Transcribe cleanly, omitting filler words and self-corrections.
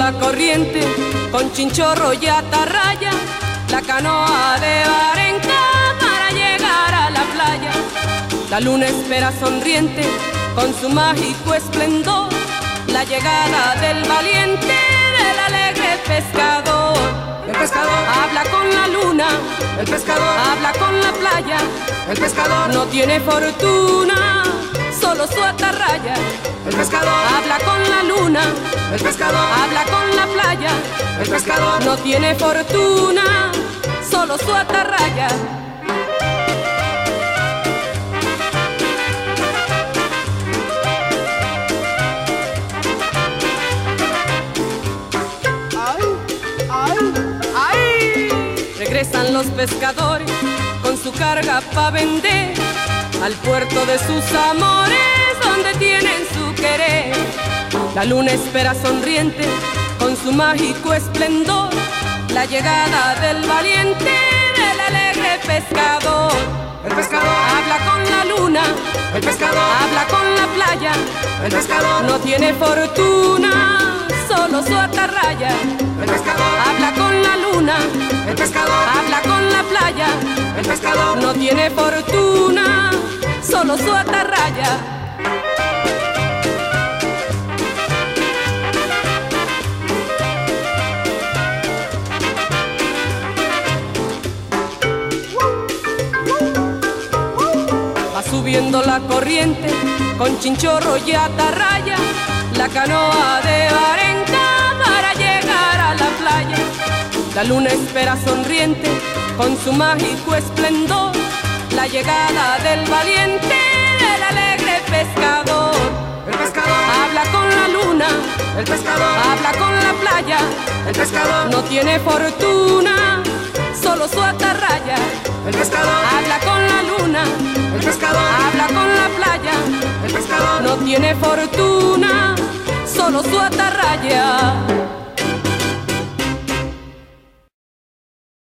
la corriente, con chinchorro y atarraya, la canoa de Barenca para llegar a la playa. La luna espera sonriente, con su mágico esplendor, la llegada del valiente, del alegre pescador. El pescador habla con la luna, el pescador habla con la playa, el pescador no tiene fortuna, solo su atarraya. El pescador habla con la luna, el pescador habla con la playa, el pescador no tiene fortuna, solo su atarraya. Regresan los pescadores con su carga pa' vender al puerto de sus amores, donde tienen su querer. La luna espera sonriente con su mágico esplendor, la llegada del valiente, del alegre pescador. El pescador habla con la luna, el pescador habla con la playa, el pescador no tiene fortuna, solo su atarraya. el pescador Habla con la luna, el pescador habla con la playa, el pescador no tiene fortuna, solo su atarraya. Va subiendo la corriente con chinchorro y atarraya, la canoa de Barenca para llegar a la playa. La luna espera sonriente con su mágico esplendor, la llegada del valiente, del alegre pescador. el pescador Habla con la luna, el pescador habla con la playa, el pescador no tiene fortuna, solo su atarraya. el pescador Habla con la luna, el pescador habla con la playa, el pescador no tiene fortuna, solo su atarraya.